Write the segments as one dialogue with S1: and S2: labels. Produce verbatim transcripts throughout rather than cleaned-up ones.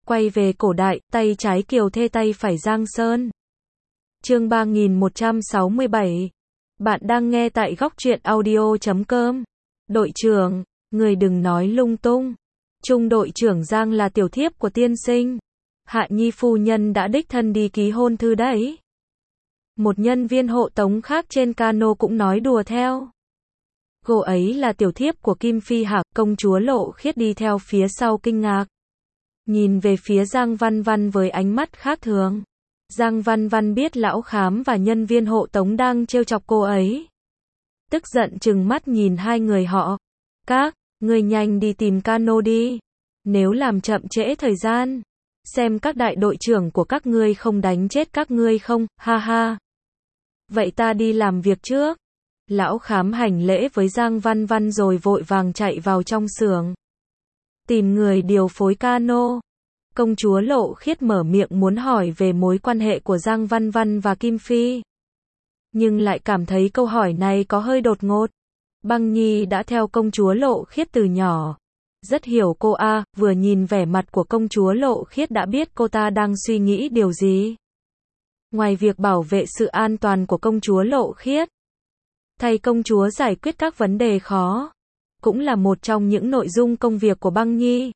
S1: Quay về cổ đại, tay trái Kiều Thê tay phải Giang Sơn. Chương ba nghìn một trăm sáu mươi bảy. Bạn đang nghe tại góc truyện audio chấm com. Đội trưởng, người đừng nói lung tung. Trung đội trưởng Giang là tiểu thiếp của tiên sinh. Hạ Nhi phu nhân đã đích thân đi ký hôn thư đấy. Một nhân viên hộ tống khác trên cano cũng nói đùa theo. Cô ấy là tiểu thiếp của Kim Phi hả? Công chúa Lộ Khiết đi theo phía sau kinh ngạc. Nhìn về phía Giang Văn Văn với ánh mắt khác thường. Giang Văn Văn biết lão khám và nhân viên hộ tống đang trêu chọc cô ấy. Tức giận trừng mắt nhìn hai người họ. Các, người nhanh đi tìm cano đi. Nếu làm chậm trễ thời gian, xem các đại đội trưởng của các ngươi không đánh chết các ngươi không, ha ha. Vậy ta đi làm việc trước. Lão khám hành lễ với Giang Văn Văn rồi vội vàng chạy vào trong xưởng. Tìm người điều phối cano. Công chúa Lộ Khiết mở miệng muốn hỏi về mối quan hệ của Giang Văn Văn và Kim Phi. Nhưng lại cảm thấy câu hỏi này có hơi đột ngột. Băng Nhi đã theo công chúa Lộ Khiết từ nhỏ. Rất hiểu cô a, vừa nhìn vẻ mặt của công chúa Lộ Khiết đã biết cô ta đang suy nghĩ điều gì. Ngoài việc bảo vệ sự an toàn của công chúa Lộ Khiết, thay công chúa giải quyết các vấn đề khó, cũng là một trong những nội dung công việc của Băng Nhi.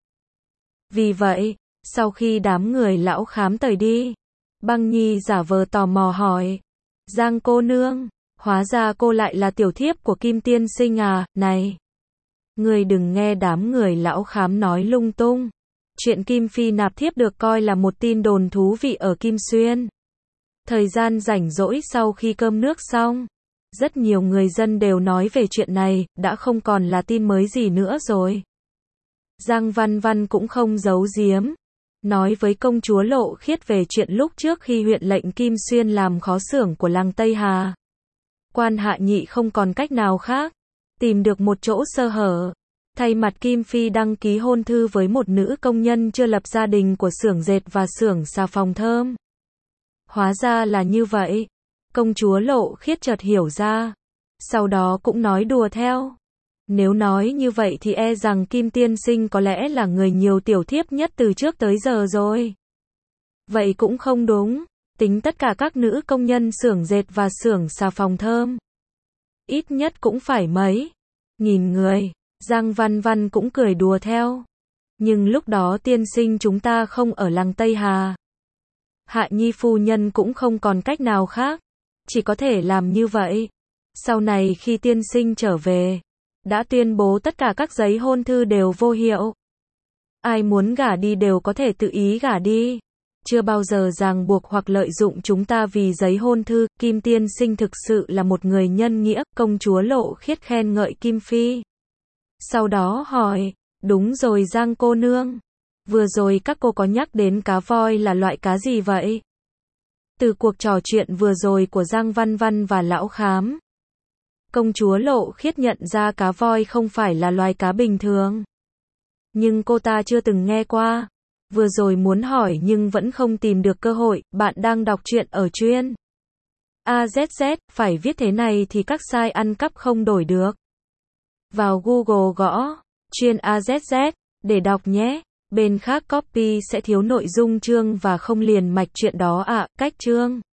S1: Vì vậy, sau khi đám người lão khám tời đi, Băng Nhi giả vờ tò mò hỏi. Giang cô nương, hóa ra cô lại là tiểu thiếp của Kim tiên sinh à, này. Người đừng nghe đám người lão khám nói lung tung. Chuyện Kim Phi nạp thiếp được coi là một tin đồn thú vị ở Kim Xuyên. Thời gian rảnh rỗi sau khi cơm nước xong, rất nhiều người dân đều nói về chuyện này, đã không còn là tin mới gì nữa rồi. Giang Văn Văn cũng không giấu giếm, nói với công chúa Lộ Khiết về chuyện lúc trước khi huyện lệnh Kim Xuyên làm khó xưởng của làng Tây Hà. Quan Hạ Nhị không còn cách nào khác, tìm được một chỗ sơ hở, thay mặt Kim Phi đăng ký hôn thư với một nữ công nhân chưa lập gia đình của xưởng dệt và xưởng xà phòng thơm. Hóa ra là như vậy. Công chúa Lộ Khiết chợt hiểu ra, sau đó cũng nói đùa theo. Nếu nói như vậy thì e rằng Kim tiên sinh có lẽ là người nhiều tiểu thiếp nhất từ trước tới giờ rồi. Vậy cũng không đúng, tính tất cả các nữ công nhân xưởng dệt và xưởng xà phòng thơm, ít nhất cũng phải mấy nghìn người. Giang Văn Văn cũng cười đùa theo. Nhưng lúc đó tiên sinh chúng ta không ở làng Tây Hà. Hạ Nhi phu nhân cũng không còn cách nào khác, chỉ có thể làm như vậy. Sau này khi tiên sinh trở về, đã tuyên bố tất cả các giấy hôn thư đều vô hiệu. Ai muốn gả đi đều có thể tự ý gả đi. Chưa bao giờ ràng buộc hoặc lợi dụng chúng ta vì giấy hôn thư. Kim tiên sinh thực sự là một người nhân nghĩa. Công chúa Lộ Khiết khen ngợi Kim Phi. Sau đó hỏi, đúng rồi Giang cô nương, vừa rồi các cô có nhắc đến cá voi là loại cá gì vậy? Từ cuộc trò chuyện vừa rồi của Giang Văn Văn và lão khám, công chúa Lộ Khiết nhận ra cá voi không phải là loài cá bình thường. Nhưng cô ta chưa từng nghe qua. Vừa rồi muốn hỏi nhưng vẫn không tìm được cơ hội. Bạn đang đọc truyện ở chuyên a zét zét, phải viết thế này thì các site ăn cắp không đổi được. Vào Google gõ chuyên a zét zét để đọc nhé. Bên khác copy sẽ thiếu nội dung chương và không liền mạch chuyện đó ạ. À, cách chương